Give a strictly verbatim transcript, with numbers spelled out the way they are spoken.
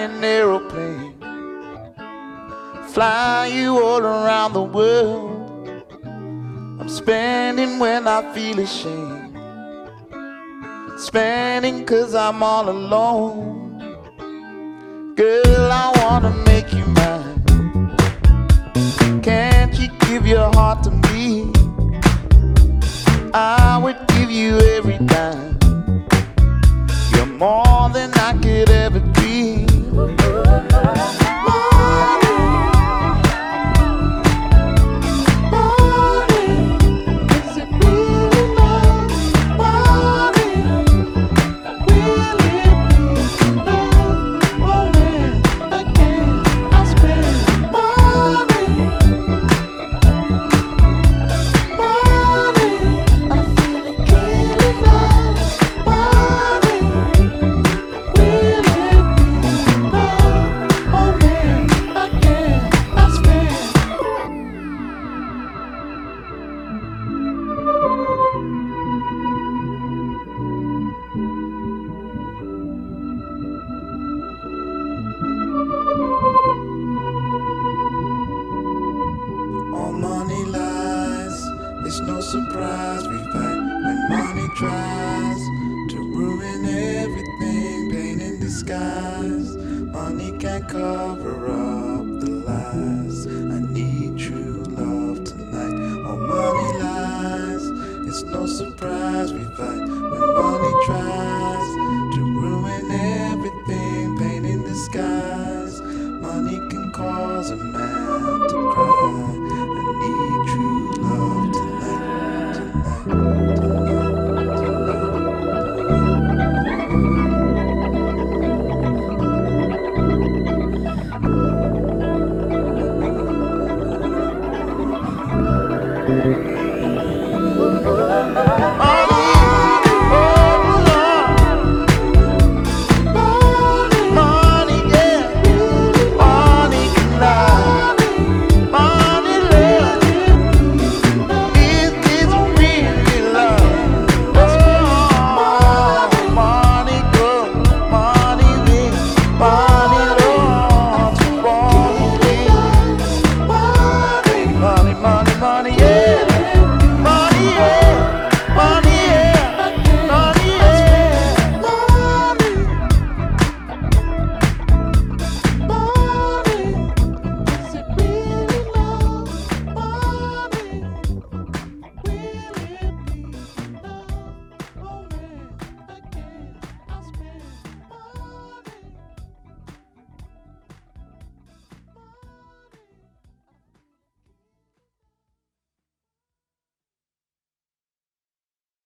an aeroplane, fly you all around the world. I'm spending when I feel ashamed, spending 'cause I'm all alone. Girl, I wanna make you mine. Can't you give your heart to me? I would give you every dime. You're more than I could ever dream. All money lies, it's no surprise we fight when money tries to ruin everything, pain in disguise. Money can't cover up the lies. I need true love tonight. All money lies, it's no surprise we